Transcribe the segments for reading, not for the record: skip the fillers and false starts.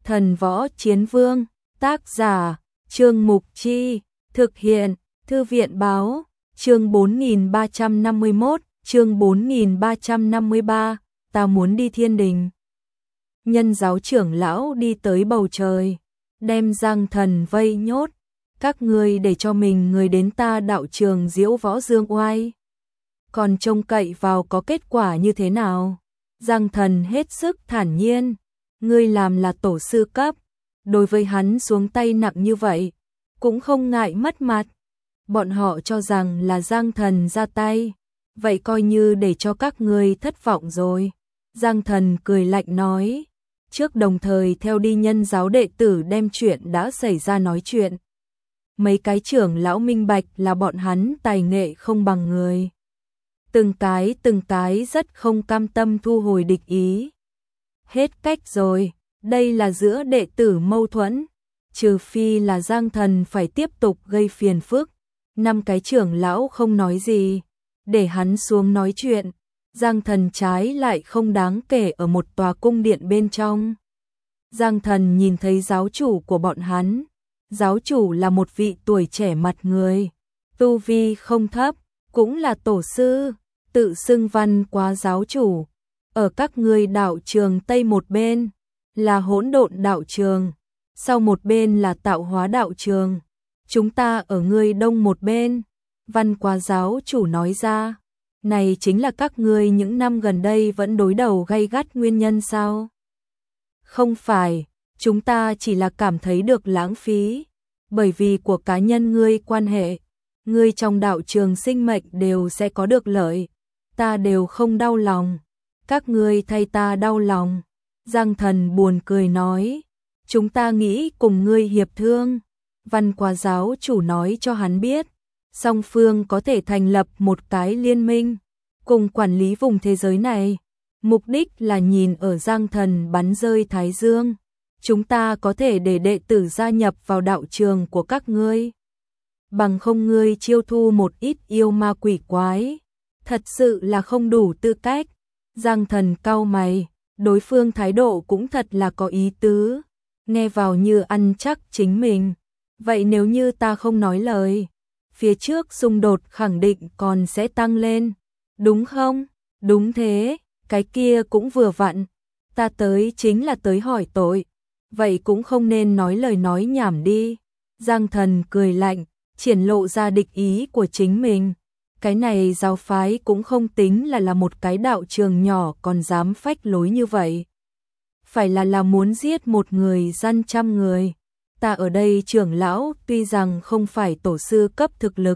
Thần Võ Chiến Vương, tác giả, Trương Mục Chi, thực hiện, Thư viện Báo, chương 4351, chương 4353, ta muốn đi thiên đình. Nhân giáo trưởng lão đi tới bầu trời, đem Giang Thần vây nhốt, các ngươi để cho mình người đến ta đạo trường diễu võ dương oai. Còn trông cậy vào có kết quả như thế nào? Giang Thần hết sức thản nhiên, ngươi làm là tổ sư cấp, đối với hắn xuống tay nặng như vậy, cũng không ngại mất mặt. Bọn họ cho rằng là Giang Thần ra tay, vậy coi như để cho các ngươi thất vọng rồi. Giang Thần cười lạnh nói, trước đồng thời theo đi nhân giáo đệ tử đem chuyện đã xảy ra nói chuyện. Mấy cái trưởng lão minh bạch là bọn hắn tài nghệ không bằng người. Từng cái rất không cam tâm thu hồi địch ý. Hết cách rồi, đây là giữa đệ tử mâu thuẫn, trừ phi là Giang Thần phải tiếp tục gây phiền phức. 5 cái trưởng lão không nói gì, để hắn xuống nói chuyện. Giang Thần trái lại không đáng kể ở một tòa cung điện bên trong. Giang Thần nhìn thấy giáo chủ của bọn hắn. Giáo chủ là một vị tuổi trẻ mặt người, tu vi không thấp, cũng là tổ sư, tự xưng Văn Quá giáo chủ. Ở các ngươi đạo trường Tây một bên là Hỗn Độn đạo trường, sau một bên là Tạo Hóa đạo trường. Chúng ta ở ngươi Đông một bên. Văn Quá giáo chủ nói ra, này chính là các ngươi những năm gần đây vẫn đối đầu gay gắt nguyên nhân sao? Không phải, chúng ta chỉ là cảm thấy được lãng phí, bởi vì của cá nhân ngươi quan hệ, ngươi trong đạo trường sinh mệnh đều sẽ có được lợi, ta đều không đau lòng, các ngươi thay ta đau lòng. Giang Thần buồn cười nói, chúng ta nghĩ cùng ngươi hiệp thương. Văn Quá giáo chủ nói cho hắn biết, song phương có thể thành lập một cái liên minh, cùng quản lý vùng thế giới này. Mục đích là nhìn ở Giang Thần bắn rơi Thái Dương, chúng ta có thể để đệ tử gia nhập vào đạo trường của các ngươi. Bằng không ngươi chiêu thu một ít yêu ma quỷ quái, thật sự là không đủ tư cách. Giang Thần cau mày, đối phương thái độ cũng thật là có ý tứ, nghe vào như ăn chắc chính mình. Vậy nếu như ta không nói lời, phía trước xung đột khẳng định còn sẽ tăng lên, đúng không? Đúng thế, cái kia cũng vừa vặn, ta tới chính là tới hỏi tội, vậy cũng không nên nói lời nói nhảm đi. Giang Thần cười lạnh, triển lộ ra địch ý của chính mình. Cái này giáo phái cũng không tính là một cái đạo trường nhỏ còn dám phách lối như vậy. Phải là muốn giết một người gian trăm người. Ta ở đây trưởng lão tuy rằng không phải tổ sư cấp thực lực,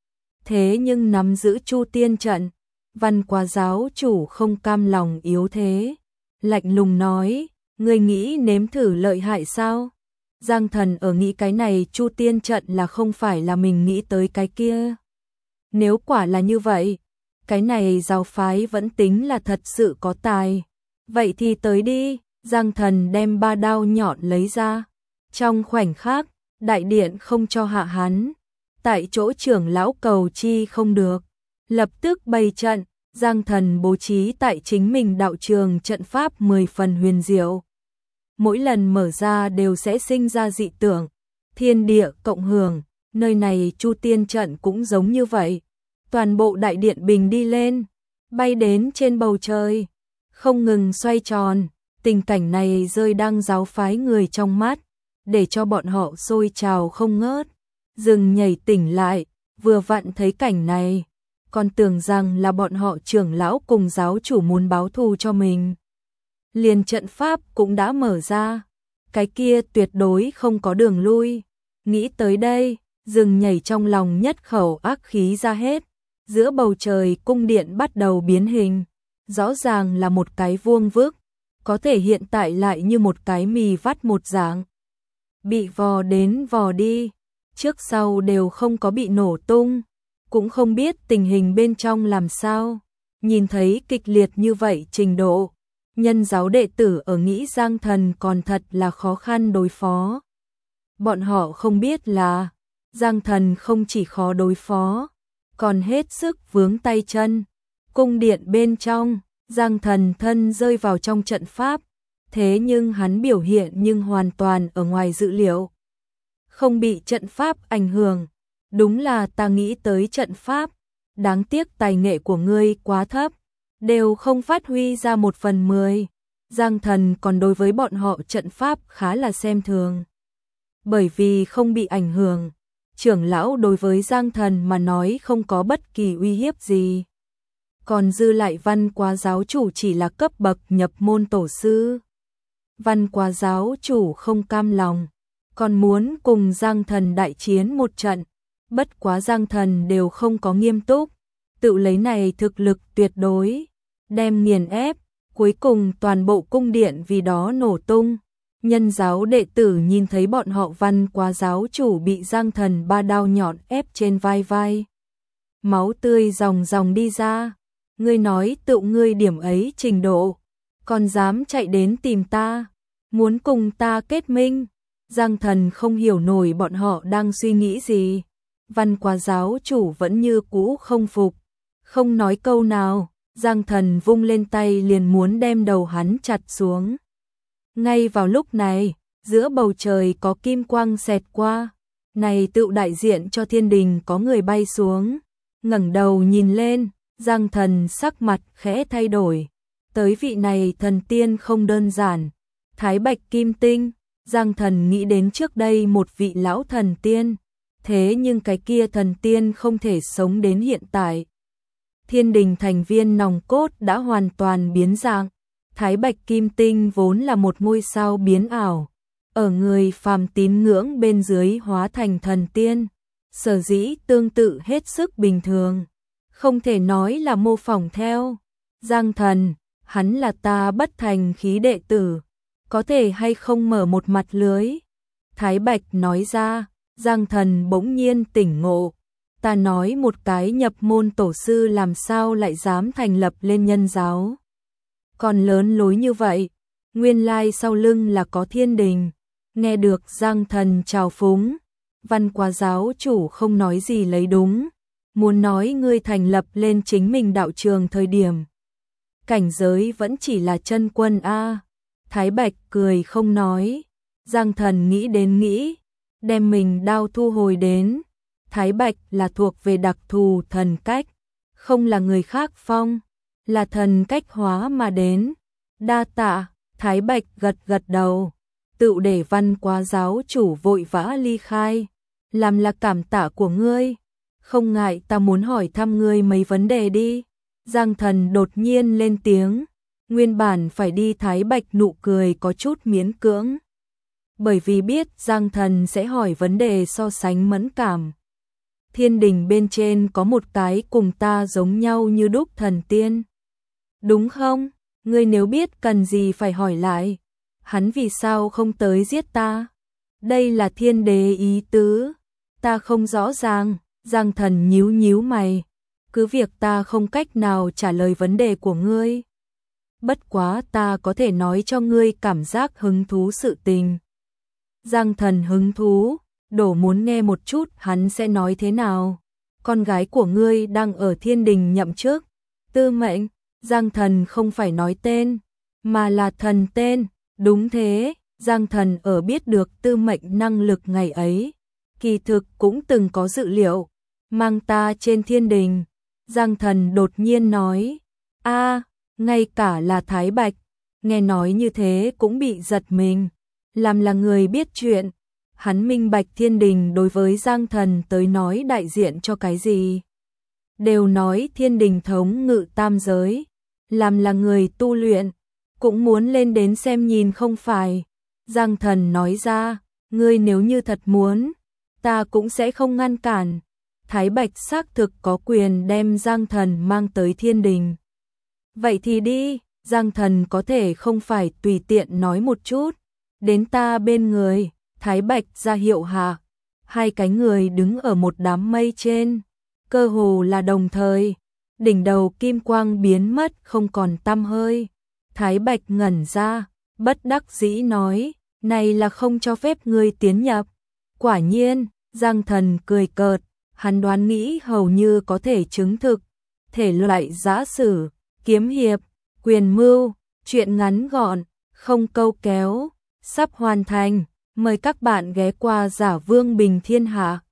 thế nhưng nắm giữ Chu Tiên trận. Văn Quá giáo chủ không cam lòng yếu thế, lạnh lùng nói, ngươi nghĩ nếm thử lợi hại sao? Giang Thần ở nghĩ cái này Chu Tiên trận là không phải là mình nghĩ tới cái kia. Nếu quả là như vậy, cái này giáo phái vẫn tính là thật sự có tài. Vậy thì tới đi. Giang Thần đem 3 đao nhọn lấy ra. Trong khoảnh khắc, đại điện không cho hạ hắn. Tại chỗ trưởng lão cầu chi không được, lập tức bày trận. Giang Thần bố trí tại chính mình đạo trường trận pháp 10 phần huyền diệu. Mỗi lần mở ra đều sẽ sinh ra dị tượng, thiên địa cộng hưởng. Nơi này Chu Tiên trận cũng giống như vậy. Toàn bộ đại điện bình đi lên, bay đến trên bầu trời, không ngừng xoay tròn. Tình cảnh này rơi đang giáo phái người trong mắt, để cho bọn họ sôi trào không ngớt. Dừng nhảy tỉnh lại, vừa vặn thấy cảnh này, còn tưởng rằng là bọn họ trưởng lão cùng giáo chủ muốn báo thù cho mình. Liền trận pháp cũng đã mở ra, cái kia tuyệt đối không có đường lui. Nghĩ tới đây, dừng nhảy trong lòng nhất khẩu ác khí ra hết. Giữa bầu trời cung điện bắt đầu biến hình, rõ ràng là một cái vuông vức, có thể hiện tại lại như một cái mì vắt một dạng. Bị vò đến vò đi, trước sau đều không có bị nổ tung, cũng không biết tình hình bên trong làm sao. Nhìn thấy kịch liệt như vậy trình độ, nhân giáo đệ tử ở nghĩ Giang Thần còn thật là khó khăn đối phó. Bọn họ không biết là Giang Thần không chỉ khó đối phó, còn hết sức vướng tay chân. Cung điện bên trong, Giang Thần thân rơi vào trong trận pháp, Thế nhưng hắn biểu hiện nhưng hoàn toàn ở ngoài dự liệu. Không bị trận pháp ảnh hưởng. Đúng là ta nghĩ tới trận pháp. Đáng tiếc tài nghệ của ngươi quá thấp. Đều không phát huy ra 1/10. Giang Thần còn đối với bọn họ trận pháp khá là xem thường. Bởi vì không bị ảnh hưởng, trưởng lão đối với Giang Thần mà nói không có bất kỳ uy hiếp gì. Còn dư lại Văn Quá giáo chủ chỉ là cấp bậc nhập môn tổ sư. Văn Quá giáo chủ không cam lòng, còn muốn cùng Giang Thần đại chiến một trận. Bất quá Giang Thần đều không có nghiêm túc, tự lấy này thực lực tuyệt đối, đem nghiền ép, cuối cùng toàn bộ cung điện vì đó nổ tung. Nhân giáo đệ tử nhìn thấy bọn họ Văn Quá giáo chủ bị Giang Thần 3 đao nhọn ép trên vai. Máu tươi ròng ròng đi ra. Ngươi nói tự ngươi điểm ấy trình độ, còn dám chạy đến tìm ta, muốn cùng ta kết minh. Giang Thần không hiểu nổi bọn họ đang suy nghĩ gì. Văn Quá giáo chủ vẫn như cũ không phục, không nói câu nào. Giang Thần vung lên tay liền muốn đem đầu hắn chặt xuống. Ngay vào lúc này, giữa bầu trời có kim quang xẹt qua, này tự đại diện cho thiên đình có người bay xuống. Ngẩng đầu nhìn lên, Giang Thần sắc mặt khẽ thay đổi. Tới vị này thần tiên không đơn giản. Thái Bạch Kim Tinh, Giang Thần nghĩ đến trước đây một vị lão thần tiên. Thế nhưng cái kia thần tiên không thể sống đến hiện tại. Thiên đình thành viên nòng cốt đã hoàn toàn biến dạng. Thái Bạch Kim Tinh vốn là một ngôi sao biến ảo, ở người phàm tín ngưỡng bên dưới hóa thành thần tiên, sở dĩ tương tự hết sức bình thường, không thể nói là mô phỏng theo. Giang Thần, hắn là ta bất thành khí đệ tử, có thể hay không mở một mặt lưới? Thái Bạch nói ra. Giang Thần bỗng nhiên tỉnh ngộ, ta nói một cái nhập môn tổ sư làm sao lại dám thành lập lên nhân giáo. Còn lớn lối như vậy, nguyên lai sau lưng là có thiên đình. Nghe được Giang Thần chào phúng, Văn Quá giáo chủ không nói gì lấy đúng, muốn nói ngươi thành lập lên chính mình đạo trường thời điểm. Cảnh giới vẫn chỉ là chân quân A. Thái Bạch cười không nói. Giang Thần nghĩ đến nghĩ, đem mình đao thu hồi đến. Thái Bạch là thuộc về đặc thù thần cách, không là người khác phong, là thần cách hóa mà đến. Đa tạ. Thái Bạch gật gật đầu, tự để Văn Quá giáo chủ vội vã ly khai, làm là cảm tạ của ngươi. Không ngại ta muốn hỏi thăm ngươi mấy vấn đề đi. Giang Thần đột nhiên lên tiếng, nguyên bản phải đi Thái Bạch nụ cười có chút miễn cưỡng. Bởi vì biết Giang Thần sẽ hỏi vấn đề so sánh mẫn cảm. Thiên đình bên trên có một cái cùng ta giống nhau như đúc thần tiên. Đúng không? Ngươi nếu biết cần gì phải hỏi lại. Hắn vì sao không tới giết ta? Đây là thiên đế ý tứ. Ta không rõ ràng. Giang Thần nhíu nhíu mày. Cứ việc ta không cách nào trả lời vấn đề của ngươi. Bất quá ta có thể nói cho ngươi cảm giác hứng thú sự tình. Giang Thần hứng thú, đổ muốn nghe một chút hắn sẽ nói thế nào. Con gái của ngươi đang ở thiên đình nhậm chức. Tư Mệnh. Giang Thần không phải nói tên, mà là thần tên. Đúng thế, Giang Thần ở biết được Tư Mệnh năng lực ngày ấy, kỳ thực cũng từng có dự liệu, mang ta trên thiên đình. Giang Thần đột nhiên nói, ngay cả là Thái Bạch, nghe nói như thế cũng bị giật mình, làm là người biết chuyện. Hắn minh bạch thiên đình đối với Giang Thần tới nói đại diện cho cái gì. Đều nói thiên đình thống ngự tam giới, làm là người tu luyện, cũng muốn lên đến xem nhìn không phải. Giang Thần nói ra, ngươi nếu như thật muốn, ta cũng sẽ không ngăn cản. Thái Bạch xác thực có quyền đem Giang Thần mang tới thiên đình. Vậy thì đi, Giang Thần có thể không phải tùy tiện nói một chút, đến ta bên người. Thái Bạch ra hiệu hạ, hai cái người đứng ở một đám mây trên, cơ hồ là đồng thời, đỉnh đầu kim quang biến mất không còn tăm hơi. Thái Bạch ngẩn ra, bất đắc dĩ nói, này là không cho phép ngươi tiến nhập. Quả nhiên, Giang Thần cười cợt, hắn đoán nghĩ hầu như có thể chứng thực, thể loại giã sử, kiếm hiệp, quyền mưu, chuyện ngắn gọn, không câu kéo, sắp hoàn thành. Mời các bạn ghé qua Giả Vương Bình Thiên Hạ.